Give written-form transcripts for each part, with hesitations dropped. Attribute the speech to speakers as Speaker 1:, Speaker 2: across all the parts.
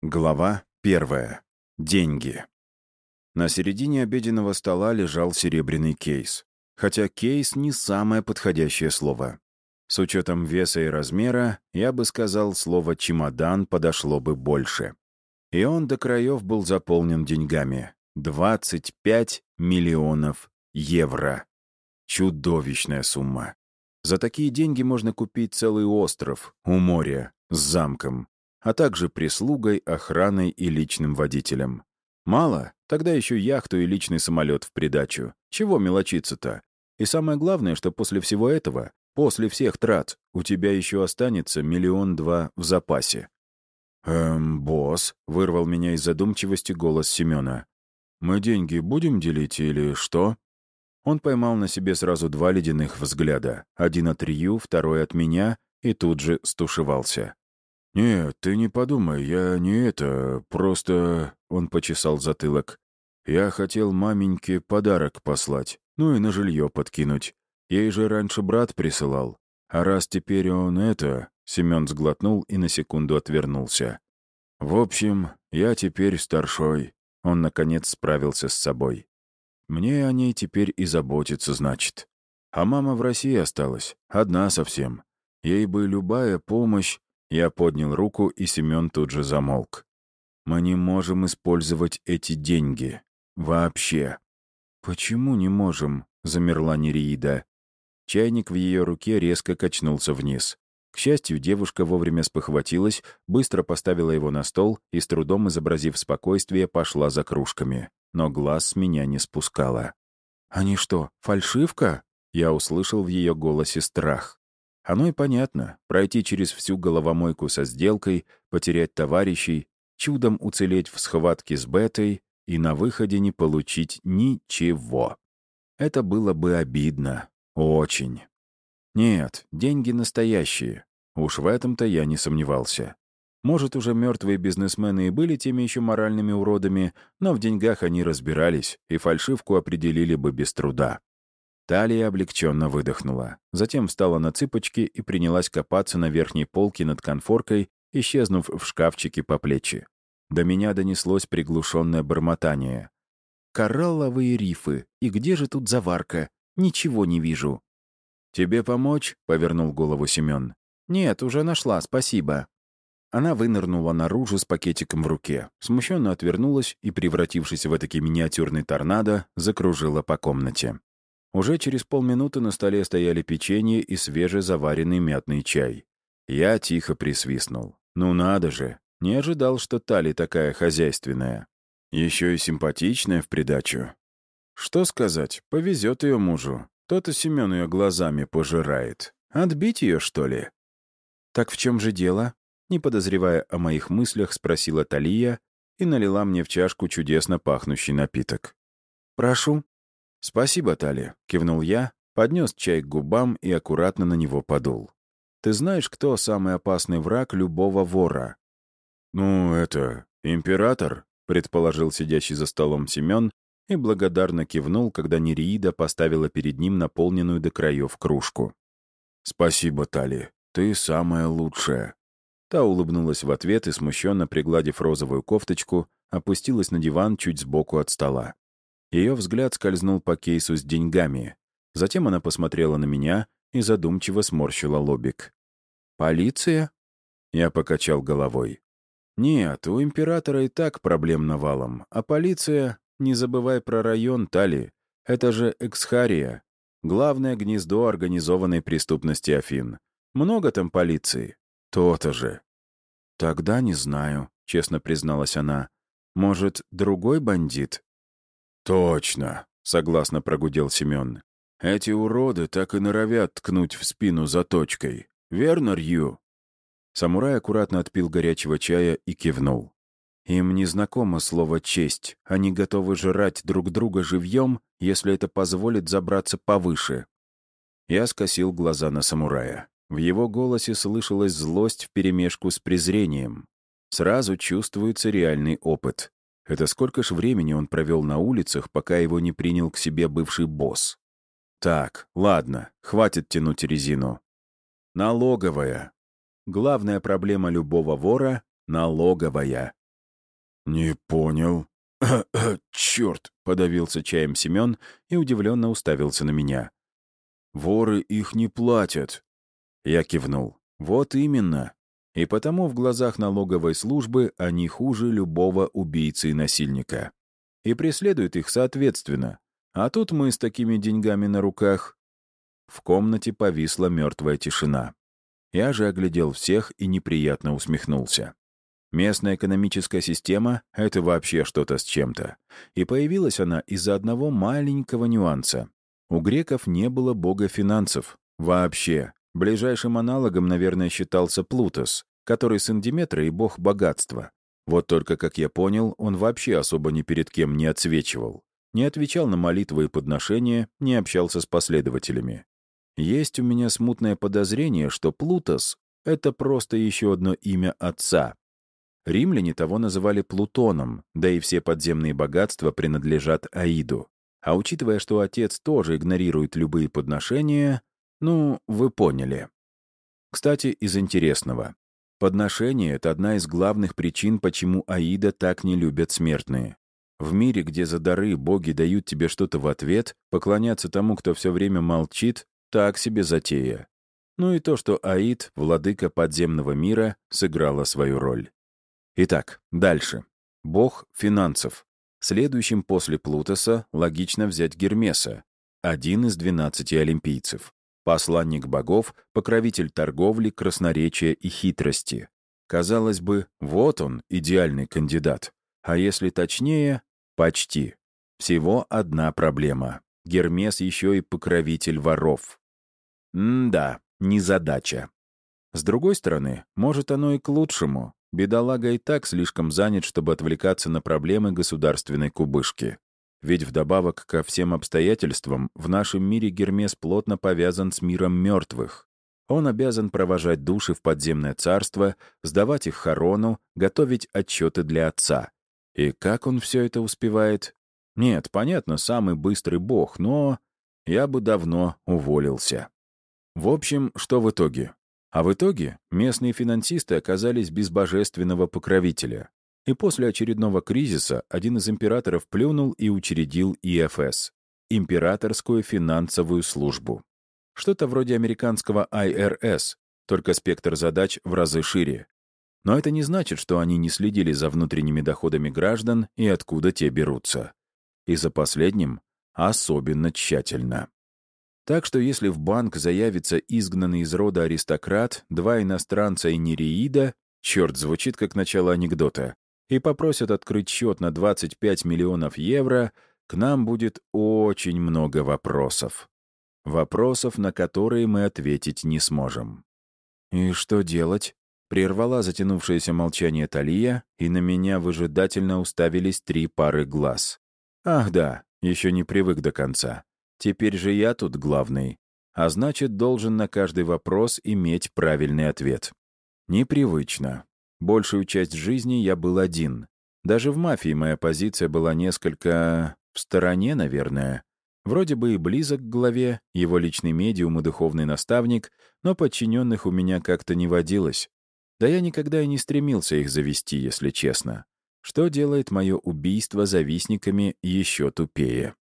Speaker 1: Глава 1. Деньги. На середине обеденного стола лежал серебряный кейс. Хотя кейс — не самое подходящее слово. С учетом веса и размера, я бы сказал, слово «чемодан» подошло бы больше. И он до краев был заполнен деньгами. 25 миллионов евро. Чудовищная сумма. За такие деньги можно купить целый остров у моря с замком, а также прислугой, охраной и личным водителем. Мало? Тогда еще яхту и личный самолет в придачу. Чего мелочиться-то? И самое главное, что после всего этого, после всех трат, у тебя еще останется 1,2 миллиона в запасе. Босс», — вырвал меня из задумчивости голос Семена. «Мы деньги будем делить или что?» Он поймал на себе сразу 2 ледяных взгляда. Один от Рью, второй от меня, и тут же стушевался. «Нет, ты не подумай, я не это, просто...» — он почесал затылок. «Я хотел маменьке подарок послать, ну и на жилье подкинуть. Ей же раньше брат присылал. А раз теперь он это...» — Семен сглотнул и на секунду отвернулся. «В общем, я теперь старшой». Он, наконец, справился с собой. «Мне о ней теперь и заботиться, значит. А мама в России осталась, одна совсем. Ей бы любая помощь...» Я поднял руку, и Семен тут же замолк. «Мы не можем использовать эти деньги. Вообще». «Почему не можем?» — замерла Нереида. Чайник в ее руке резко качнулся вниз. К счастью, девушка вовремя спохватилась, быстро поставила его на стол и, с трудом изобразив спокойствие, пошла за кружками. Но глаз с меня не спускала. «Они что, фальшивка?» Я услышал в ее голосе страх. Оно и понятно. Пройти через всю головомойку со сделкой, потерять товарищей, чудом уцелеть в схватке с Бетой и на выходе не получить ничего. Это было бы обидно. Очень. Нет, деньги настоящие. Уж в этом-то я не сомневался. Может, уже мертвые бизнесмены и были теми еще моральными уродами, но в деньгах они разбирались, и фальшивку определили бы без труда. Талия облегченно выдохнула. Затем встала на цыпочки и принялась копаться на верхней полке над конфоркой, исчезнув в шкафчике по плечи. До меня донеслось приглушенное бормотание. «Коралловые рифы. И где же тут заварка? Ничего не вижу». «Тебе помочь?» — повернул голову Семен. «Нет, уже нашла, спасибо». Она вынырнула наружу с пакетиком в руке, смущенно отвернулась и, превратившись в этакий миниатюрный торнадо, закружила по комнате. Уже через полминуты на столе стояли печенье и свежезаваренный мятный чай. Я тихо присвистнул. «Ну надо же! Не ожидал, что Тали такая хозяйственная. Еще и симпатичная в придачу. Что сказать, повезет ее мужу. То-то Семен ее глазами пожирает. Отбить ее, что ли?» «Так в чем же дело?» Не подозревая о моих мыслях, спросила Талия и налила мне в чашку чудесно пахнущий напиток. «Прошу». «Спасибо, Тали», — кивнул я, поднес чай к губам и аккуратно на него подул. «Ты знаешь, кто самый опасный враг любого вора?» «Ну, это... император», — предположил сидящий за столом Семен и благодарно кивнул, когда Нереида поставила перед ним наполненную до краев кружку. «Спасибо, Тали, ты самая лучшая». Та улыбнулась в ответ и, смущенно пригладив розовую кофточку, опустилась на диван чуть сбоку от стола. Ее взгляд скользнул по кейсу с деньгами. Затем она посмотрела на меня и задумчиво сморщила лобик. «Полиция?» Я покачал головой. «Нет, у императора и так проблем навалом, а полиция, не забывай про район, Тали, это же Эксхария, главное гнездо организованной преступности Афин. Много там полиции?» «То-то же». «Тогда не знаю», — честно призналась она. «Может, другой бандит?» «Точно», — согласно прогудел Семен. «Эти уроды так и норовят ткнуть в спину заточкой. Верно, Рью?» Самурай аккуратно отпил горячего чая и кивнул. «Им не знакомо слово «честь». Они готовы жрать друг друга живьем, если это позволит забраться повыше». Я скосил глаза на самурая. В его голосе слышалась злость вперемешку с презрением. Сразу чувствуется реальный опыт. Это сколько ж времени он провел на улицах, пока его не принял к себе бывший босс. Так, ладно, хватит тянуть резину. Налоговая. Главная проблема любого вора — налоговая. «Не понял». «Черт!» — подавился чаем Семен и удивленно уставился на меня. «Воры их не платят». Я кивнул. «Вот именно. И потому в глазах налоговой службы они хуже любого убийцы и насильника. И преследуют их соответственно. А тут мы с такими деньгами на руках». В комнате повисла мертвая тишина. Я же оглядел всех и неприятно усмехнулся. Местная экономическая система — это вообще что-то с чем-то. И появилась она из-за одного маленького нюанса. У греков не было бога финансов. Вообще. Ближайшим аналогом, наверное, считался Плутос, который сын Диметра и бог богатства. Вот только, как я понял, он вообще особо ни перед кем не отсвечивал. Не отвечал на молитвы и подношения, не общался с последователями. Есть у меня смутное подозрение, что Плутос — это просто еще одно имя отца. Римляне того называли Плутоном, да и все подземные богатства принадлежат Аиду. А учитывая, что отец тоже игнорирует любые подношения, ну, вы поняли. Кстати, из интересного. Подношение — это одна из главных причин, почему Аида так не любят смертные. В мире, где за дары боги дают тебе что-то в ответ, поклоняться тому, кто все время молчит, так себе затея. Ну и то, что Аид, владыка подземного мира, сыграла свою роль. Итак, дальше. Бог финансов. Следующим после Плутоса логично взять Гермеса, один из 12 олимпийцев. Посланник богов, покровитель торговли, красноречия и хитрости. Казалось бы, вот он, идеальный кандидат. А если точнее, почти. Всего одна проблема. Гермес еще и покровитель воров. М-да, незадача. С другой стороны, может, оно и к лучшему. Бедолага и так слишком занят, чтобы отвлекаться на проблемы государственной кубышки. Ведь вдобавок ко всем обстоятельствам в нашем мире Гермес плотно повязан с миром мертвых. Он обязан провожать души в подземное царство, сдавать их Харону, готовить отчеты для отца. И как он все это успевает? Нет, понятно, самый быстрый бог, но я бы давно уволился. В общем, что в итоге? А в итоге местные финансисты оказались без божественного покровителя. И после очередного кризиса один из императоров плюнул и учредил ИФС — Императорскую финансовую службу. Что-то вроде американского IRS, только спектр задач в разы шире. Но это не значит, что они не следили за внутренними доходами граждан и откуда те берутся. И за последним особенно тщательно. Так что если в банк заявится изгнанный из рода аристократ, два иностранца и нереида, черт, звучит как начало анекдота, и попросят открыть счет на 25 миллионов евро, к нам будет очень много вопросов. Вопросов, на которые мы ответить не сможем. «И что делать?» — прервала затянувшееся молчание Талия, и на меня выжидательно уставились 3 пары глаз. «Ах да, еще не привык до конца. Теперь же я тут главный, а значит, должен на каждый вопрос иметь правильный ответ. Непривычно. Большую часть жизни я был один. Даже в мафии моя позиция была несколько в стороне, наверное. Вроде бы и близок к главе, его личный медиум и духовный наставник, но подчиненных у меня как-то не водилось. Да я никогда и не стремился их завести, если честно. Что делает мое убийство завистниками еще тупее.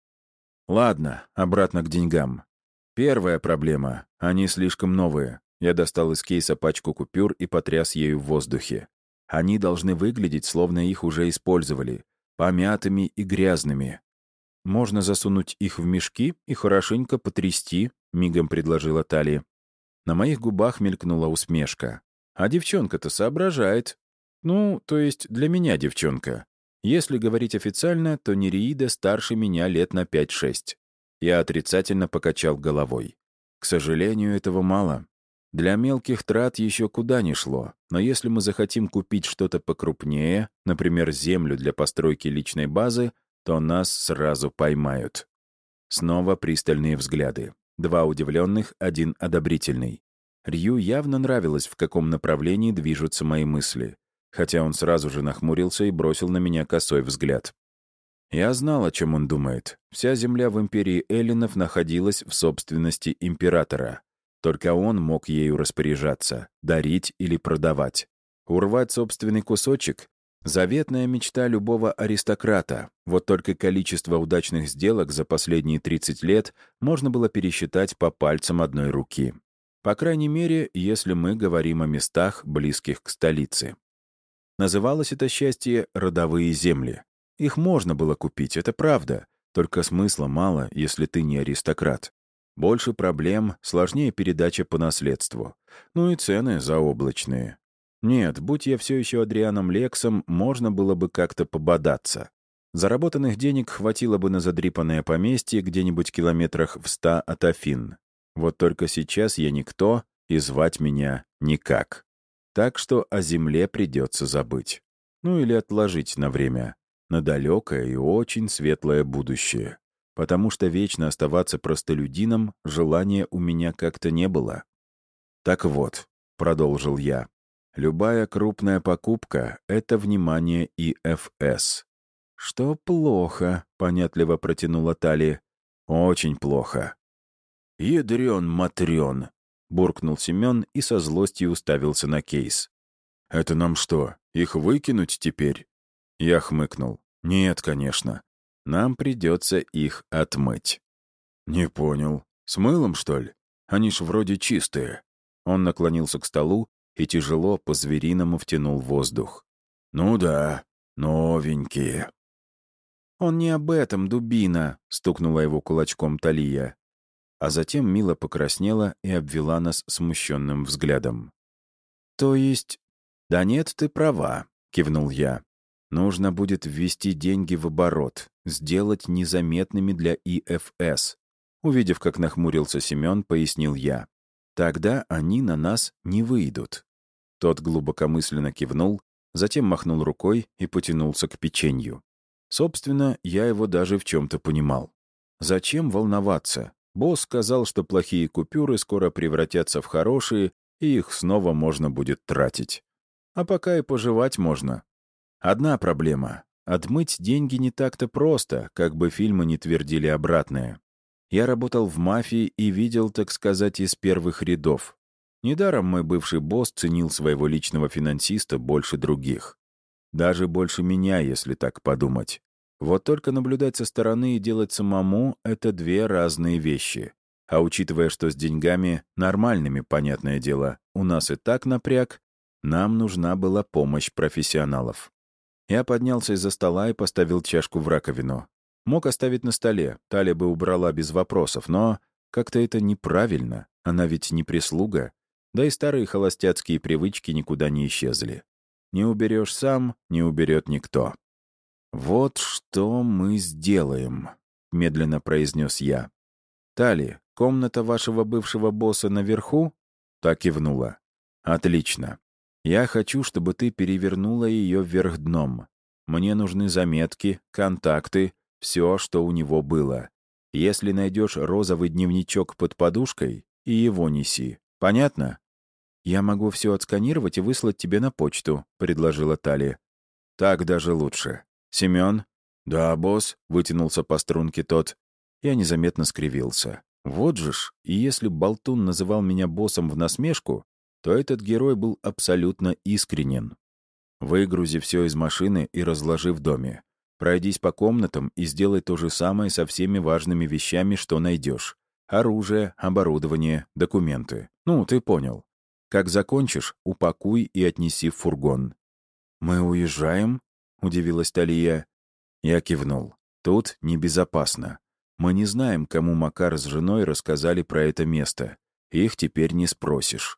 Speaker 1: Ладно, обратно к деньгам. Первая проблема — они слишком новые. Я достал из кейса пачку купюр и потряс ею в воздухе. Они должны выглядеть, словно их уже использовали, помятыми и грязными. «Можно засунуть их в мешки и хорошенько потрясти», — мигом предложила Талия. На моих губах мелькнула усмешка. «А девчонка-то соображает. Ну, то есть для меня девчонка. Если говорить официально, то Нереида старше меня лет на 5-6. Я отрицательно покачал головой. К сожалению, этого мало. Для мелких трат еще куда ни шло, но если мы захотим купить что-то покрупнее, например, землю для постройки личной базы, то нас сразу поймают. Снова пристальные взгляды. 2 удивленных, 1 одобрительный. Рью явно нравилось, в каком направлении движутся мои мысли, хотя он сразу же нахмурился и бросил на меня косой взгляд. Я знал, о чем он думает. Вся земля в империи эллинов находилась в собственности императора. Только он мог ею распоряжаться, дарить или продавать. Урвать собственный кусочек? Заветная мечта любого аристократа. Вот только количество удачных сделок за последние 30 лет можно было пересчитать по пальцам одной руки. По крайней мере, если мы говорим о местах, близких к столице. Называлось это счастье «родовые земли». Их можно было купить, это правда, только смысла мало, если ты не аристократ. Больше проблем, сложнее передача по наследству. Ну и цены заоблачные. Нет, будь я все еще Адрианом Лексом, можно было бы как-то пободаться. Заработанных денег хватило бы на задрипанное поместье где-нибудь километрах в 100 от Афин. Вот только сейчас я никто, и звать меня никак. Так что о земле придется забыть. Ну или отложить на время. На далекое и очень светлое будущее. Потому что вечно оставаться простолюдином желания у меня как-то не было. «Так вот», — продолжил я, — «любая крупная покупка — это внимание ИФС». «Что плохо», — понятливо протянула Тали. «Очень плохо». «Ядрен-матрен», — буркнул Семен и со злостью уставился на кейс. «Это нам что, их выкинуть теперь?» Я хмыкнул. «Нет, конечно. Нам придется их отмыть». «Не понял. С мылом, что ли? Они ж вроде чистые». Он наклонился к столу и тяжело по-звериному втянул воздух. «Ну да, новенькие». «Он не об этом, дубина», — стукнула его кулачком Талия. А затем мило покраснела и обвела нас смущенным взглядом. «То есть...» «Да нет, ты права», — кивнул я. «Нужно будет ввести деньги в оборот, сделать незаметными для ИФС». Увидев, как нахмурился Семен, пояснил я. «Тогда они на нас не выйдут». Тот глубокомысленно кивнул, затем махнул рукой и потянулся к печенью. Собственно, я его даже в чем-то понимал. Зачем волноваться? Босс сказал, что плохие купюры скоро превратятся в хорошие, и их снова можно будет тратить. А пока и пожевать можно. Одна проблема. Отмыть деньги не так-то просто, как бы фильмы не твердили обратное. Я работал в мафии и видел, так сказать, из первых рядов. Недаром мой бывший босс ценил своего личного финансиста больше других. Даже больше меня, если так подумать. Вот только наблюдать со стороны и делать самому — это две разные вещи. А учитывая, что с деньгами, нормальными, понятное дело, у нас и так напряг, нам нужна была помощь профессионалов. Я поднялся из-за стола и поставил чашку в раковину. Мог оставить на столе, Таля бы убрала без вопросов, но как-то это неправильно, она ведь не прислуга. Да и старые холостяцкие привычки никуда не исчезли. Не уберешь сам, не уберет никто. «Вот что мы сделаем», — медленно произнес я. «Тали, комната вашего бывшего босса наверху?» Так кивнула. «Отлично. Я хочу, чтобы ты перевернула ее вверх дном. Мне нужны заметки, контакты, все, что у него было. Если найдешь розовый дневничок под подушкой, и его неси. Понятно?» «Я могу все отсканировать и выслать тебе на почту», — предложила Тали. «Так даже лучше. Семен?» «Да, босс», — вытянулся по струнке тот. Я незаметно скривился. Вот же ж, и если болтун называл меня боссом в насмешку, то этот герой был абсолютно искренен. Выгрузи все из машины и разложи в доме. Пройдись по комнатам и сделай то же самое со всеми важными вещами, что найдешь. Оружие, оборудование, документы. Ну, ты понял. Как закончишь, упакуй и отнеси в фургон. «Мы уезжаем?» — удивилась Талия. Я кивнул. «Тут небезопасно. Мы не знаем, кому Макар с женой рассказали про это место. Их теперь не спросишь».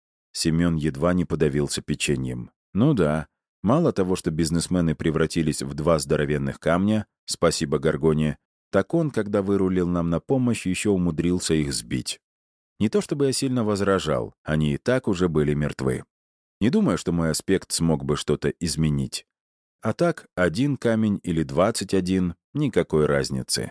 Speaker 1: Семен едва не подавился печеньем. «Ну да. Мало того, что бизнесмены превратились в два здоровенных камня, спасибо Горгоне, так он, когда вырулил нам на помощь, еще умудрился их сбить. Не то чтобы я сильно возражал, они и так уже были мертвы. Не думаю, что мой аспект смог бы что-то изменить. А так, 1 камень или 21 — никакой разницы.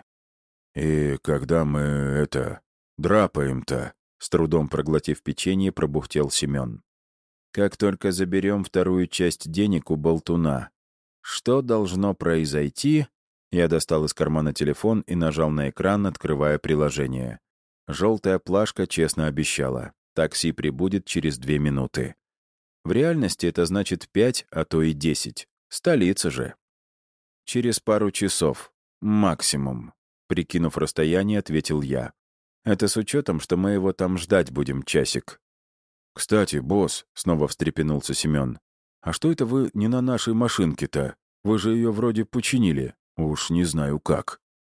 Speaker 1: «И когда мы, драпаем-то?» — с трудом проглотив печенье, пробухтел Семен. «Как только заберем вторую часть денег у болтуна. Что должно произойти?» Я достал из кармана телефон и нажал на экран, открывая приложение. Желтая плашка честно обещала. Такси прибудет через 2 минуты. В реальности это значит 5, а то и 10. Столица же. Через пару часов. Максимум. Прикинув расстояние, ответил я. Это с учетом, что мы его там ждать будем часик. «Кстати, босс», — снова встрепенулся Семен, «а что это вы не на нашей машинке-то? Вы же ее вроде починили. Уж не знаю как».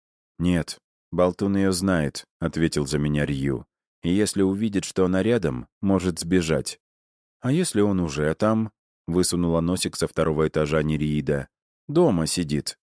Speaker 1: «Нет, болтун ее знает», — ответил за меня Рью. «И если увидит, что она рядом, может сбежать». «А если он уже там?» — высунула носик со второго этажа Нереида. «Дома сидит».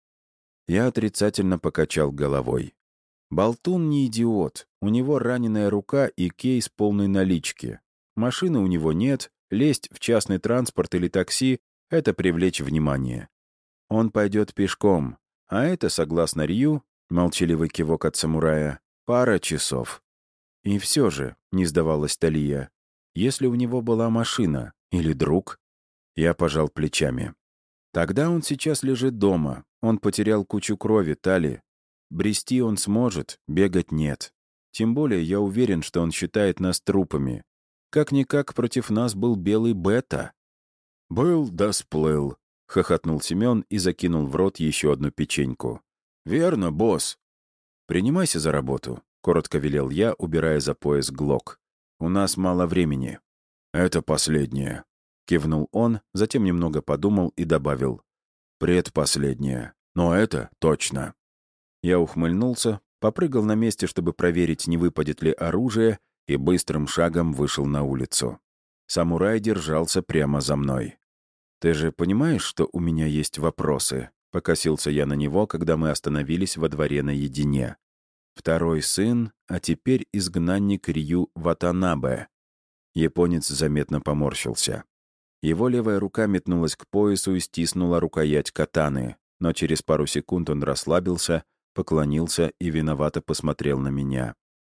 Speaker 1: Я отрицательно покачал головой. Болтун не идиот. У него раненая рука и кейс полной налички. Машины у него нет, лезть в частный транспорт или такси — это привлечь внимание. Он пойдет пешком, а это, согласно Рью, молчаливый кивок от самурая, пара часов. И все же, не сдавалась Талия, если у него была машина или друг, я пожал плечами. Тогда он сейчас лежит дома, он потерял кучу крови, Тали. Брести он сможет, бегать нет. Тем более я уверен, что он считает нас трупами. Как-никак против нас был белый Бета. «Был да сплыл», — хохотнул Семен и закинул в рот еще одну печеньку. «Верно, босс». «Принимайся за работу», — коротко велел я, убирая за пояс глок. «У нас мало времени». «Это последнее», — кивнул он, затем немного подумал и добавил. «Предпоследнее. Но это точно». Я ухмыльнулся, попрыгал на месте, чтобы проверить, не выпадет ли оружие, и быстрым шагом вышел на улицу. Самурай держался прямо за мной. «Ты же понимаешь, что у меня есть вопросы?» — покосился я на него, когда мы остановились во дворе наедине. Второй сын, а теперь изгнанник Рью Ватанабе. Японец заметно поморщился. Его левая рука метнулась к поясу и стиснула рукоять катаны, но через пару секунд он расслабился, поклонился и виновато посмотрел на меня.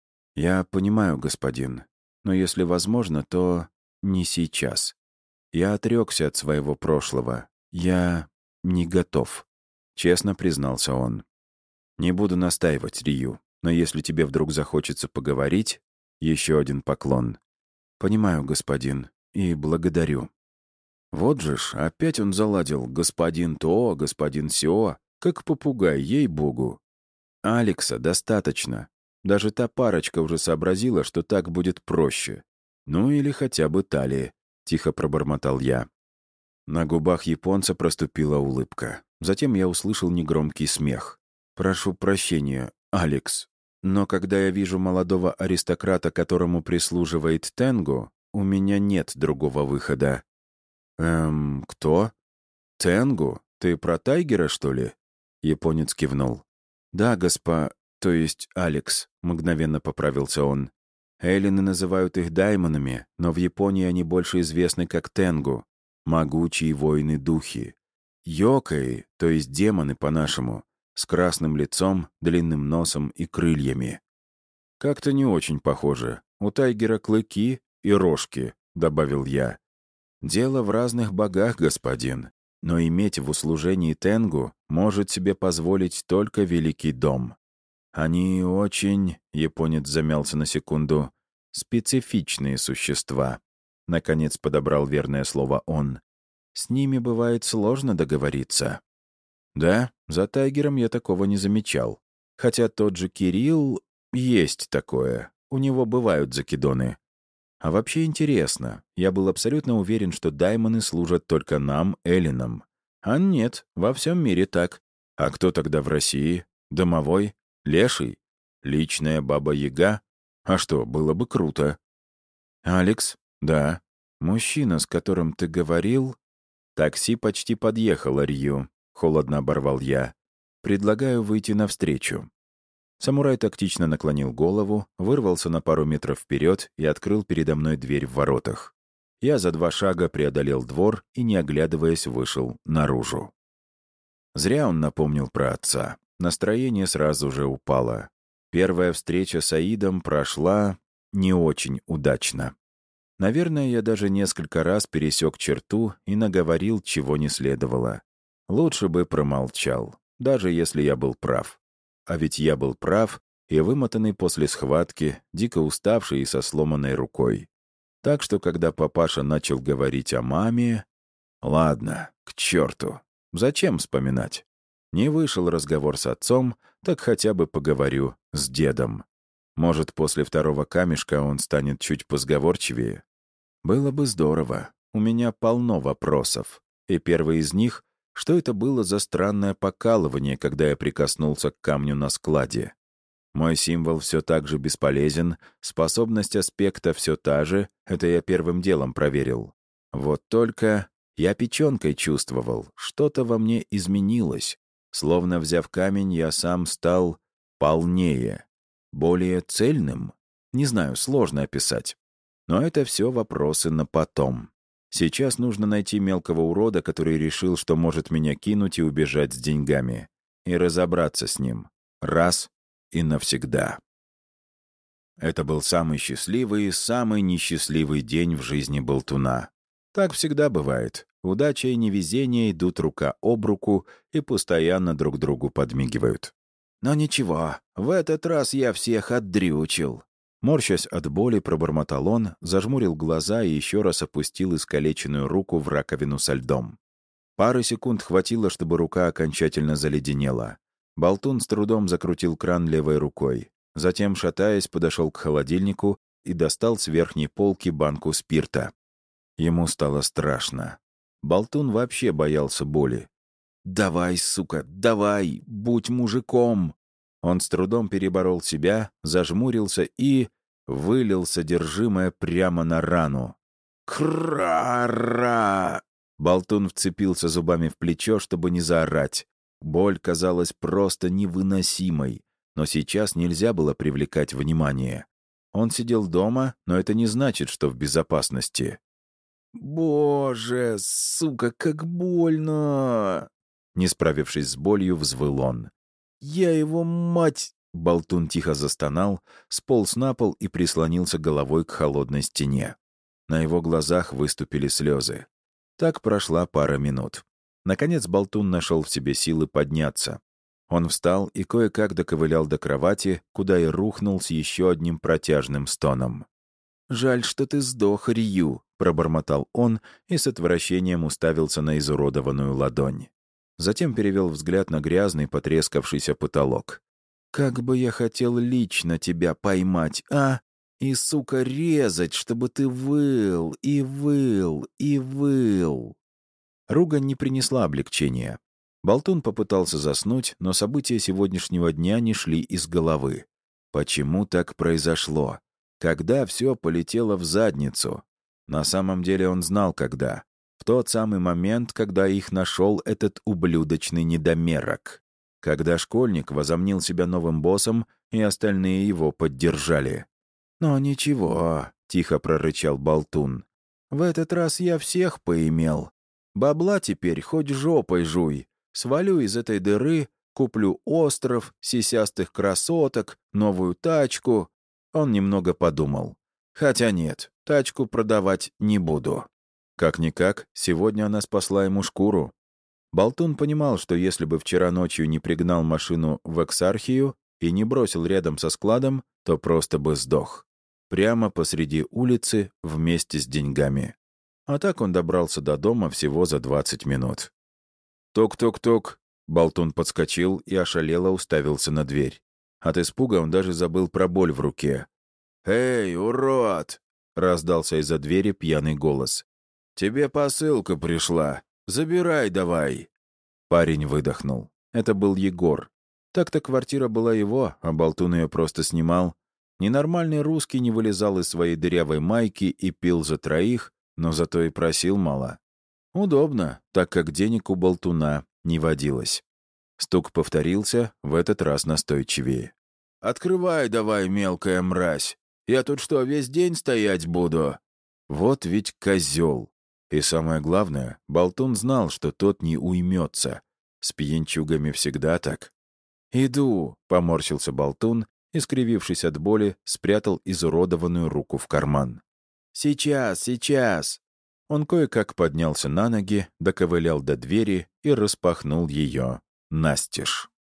Speaker 1: «Я понимаю, господин, но если возможно, то не сейчас. Я отрекся от своего прошлого. Я не готов», — честно признался он. «Не буду настаивать, Рию, но если тебе вдруг захочется поговорить...» Еще один поклон. «Понимаю, господин, и благодарю». Вот же ж, опять он заладил «господин то, господин сё», как попугай, ей-богу. Алекса достаточно. Даже та парочка уже сообразила, что так будет проще. Ну или хотя бы Талии, — тихо пробормотал я. На губах японца проступила улыбка. Затем я услышал негромкий смех. «Прошу прощения, Алекс, но когда я вижу молодого аристократа, которому прислуживает Тенгу, у меня нет другого выхода». Кто?» «Тенгу? Ты про Тайгера, что ли?» Японец кивнул. «Да, то есть Алекс», — мгновенно поправился он. «Эллины называют их даймонами, но в Японии они больше известны как Тенгу, могучие воины-духи. Йокаи, то есть демоны по-нашему, с красным лицом, длинным носом и крыльями». «Как-то не очень похоже. У Тайгера клыки и рожки», — добавил я. «Дело в разных богах, господин, но иметь в услужении Тенгу может себе позволить только Великий Дом. Они очень, — японец замялся на секунду, — специфичные существа. Наконец подобрал верное слово он. С ними бывает сложно договориться». «Да, за Тайгером я такого не замечал. Хотя тот же Кирилл, есть такое, у него бывают закидоны. А вообще интересно, я был абсолютно уверен, что даймоны служат только нам, эллинам. А нет, во всем мире так. А кто тогда в России? Домовой? Леший? Личная баба-яга? А что, было бы круто. «Алекс?» «Да». «Мужчина, с которым ты говорил...» «Такси почти подъехало, Рью», — холодно оборвал я. «Предлагаю выйти навстречу». Самурай тактично наклонил голову, вырвался на пару метров вперед и открыл передо мной дверь в воротах. Я за 2 шага преодолел двор и, не оглядываясь, вышел наружу. Зря он напомнил про отца. Настроение сразу же упало. Первая встреча с Аидом прошла не очень удачно. Наверное, я даже несколько раз пересек черту и наговорил, чего не следовало. Лучше бы промолчал, даже если я был прав. А ведь я был прав и вымотанный после схватки, дико уставший и со сломанной рукой. Так что, когда папаша начал говорить о маме... Ладно, к черту. Зачем вспоминать? Не вышел разговор с отцом, так хотя бы поговорю с дедом. Может, после второго камешка он станет чуть позговорчивее? Было бы здорово. У меня полно вопросов. И первый из них — что это было за странное покалывание, когда я прикоснулся к камню на складе? Мой символ все так же бесполезен, способность аспекта все та же, это я первым делом проверил. Вот только я печенкой чувствовал, что-то во мне изменилось. Словно, взяв камень, я сам стал полнее, более цельным. Не знаю, сложно описать. Но это все вопросы на потом. Сейчас нужно найти мелкого урода, который решил, что может меня кинуть и убежать с деньгами. И разобраться с ним. Раз и навсегда. Это был самый счастливый и самый несчастливый день в жизни болтуна. Так всегда бывает. Удача и невезение идут рука об руку и постоянно друг другу подмигивают. Но ничего, в этот раз я всех отдрючил. Морщась от боли, пробормотал он, зажмурил глаза и еще раз опустил искалеченную руку в раковину со льдом. Пары секунд хватило, чтобы рука окончательно заледенела. Болтун с трудом закрутил кран левой рукой. Затем, шатаясь, подошел к холодильнику и достал с верхней полки банку спирта. Ему стало страшно. Болтун вообще боялся боли. «Давай, сука, давай, будь мужиком!» Он с трудом переборол себя, зажмурился и вылил содержимое прямо на рану. «Кра-ра!» Болтун вцепился зубами в плечо, чтобы не заорать. Боль казалась просто невыносимой, но сейчас нельзя было привлекать внимание. Он сидел дома, но это не значит, что в безопасности. «Боже, сука, как больно!» Не справившись с болью, взвыл он. «Я его мать!» Болтун тихо застонал, сполз на пол и прислонился головой к холодной стене. На его глазах выступили слезы. Так прошла пара минут. Наконец Болтун нашел в себе силы подняться. Он встал и кое-как доковылял до кровати, куда и рухнул с еще одним протяжным стоном. «Жаль, что ты сдох, Рью», — пробормотал он и с отвращением уставился на изуродованную ладонь. Затем перевел взгляд на грязный, потрескавшийся потолок. «Как бы я хотел лично тебя поймать, а? И, сука, резать, чтобы ты выл, и выл, и выл». Ругань не принесла облегчения. Болтун попытался заснуть, но события сегодняшнего дня не шли из головы. Почему так произошло? Когда все полетело в задницу? На самом деле он знал, когда. В тот самый момент, когда их нашел этот ублюдочный недомерок. Когда школьник возомнил себя новым боссом, и остальные его поддержали. «Но ничего», — тихо прорычал Болтун. «В этот раз я всех поимел. Бабла теперь хоть жопой жуй. Свалю из этой дыры, куплю остров, сисястых красоток, новую тачку». Он немного подумал. «Хотя нет, тачку продавать не буду». Как-никак, сегодня она спасла ему шкуру. Болтун понимал, что если бы вчера ночью не пригнал машину в Эксархию и не бросил рядом со складом, то просто бы сдох. Прямо посреди улицы вместе с деньгами. А так он добрался до дома всего за 20 минут. «Тук-тук-тук!» Болтун подскочил и ошалело уставился на дверь. От испуга он даже забыл про боль в руке. «Эй, урод!» — раздался из-за двери пьяный голос. «Тебе посылка пришла. Забирай давай!» Парень выдохнул. Это был Егор. Так-то квартира была его, а Болтун ее просто снимал. Ненормальный русский не вылезал из своей дырявой майки и пил за троих, но зато и просил мало. Удобно, так как денег у Болтуна не водилось. Стук повторился, в этот раз настойчивее. «Открывай давай, мелкая мразь! Я тут что, весь день стоять буду?» Вот ведь козел. И самое главное, Болтун знал, что тот не уймется. С пьянчугами всегда так. «Иду», — поморщился Болтун и, скривившись от боли, спрятал изуродованную руку в карман. «Сейчас, сейчас!» Он кое-как поднялся на ноги, доковылял до двери и распахнул ее настежь.